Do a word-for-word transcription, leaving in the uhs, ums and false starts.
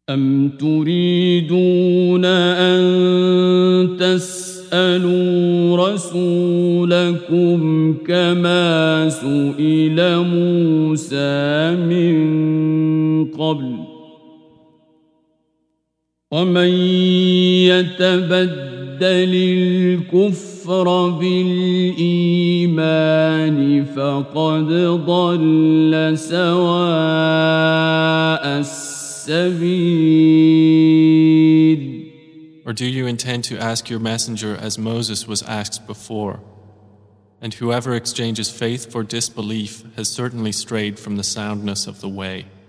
أم تريدون أن تسألوا رسولكم كما سئل موسى من قبل ومن يتبدل الكفر بالإيمان فقد ضل سواء السبيل. Or do you intend to ask your messenger as Moses was asked before? And whoever exchanges faith for disbelief has certainly strayed from the soundness of the way.